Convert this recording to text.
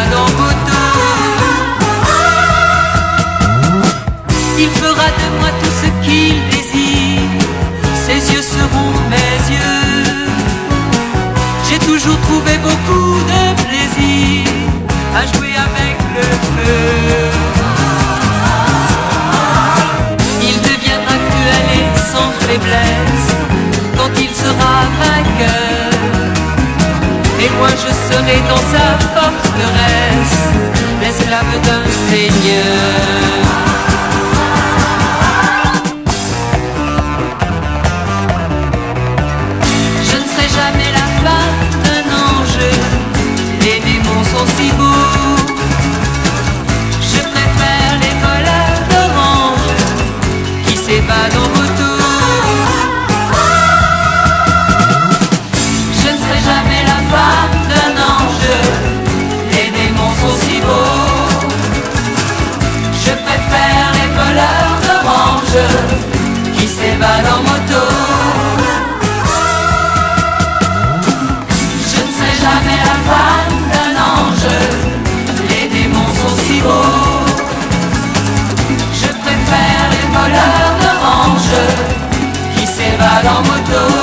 s'évade en moto. Il fera de moi tout ce qu'il désire, ses yeux seront mes yeux. J'ai toujours trouvé beaucoup de plaisir à jouer avec le feu. Il deviendra cruel et sans faiblesse quand il sera vainqueur. Et moi je serai dans sa forteresse, l'esclave d'un seigneur. Je ne serai jamais la femme d'un ange, les démons sont si beaux. Je préfère les voleurs d'orange qui s'évadent en moto. Je ne serai jamais la femme d'un ange, les démons sont si beaux. Je préfère les voleurs d'orange qui s'évadent en moto. Je ne serai jamais la femme d'un ange, les démons sont si beaux. Je préfère les voleurs d'orange qui s'évadent en moto.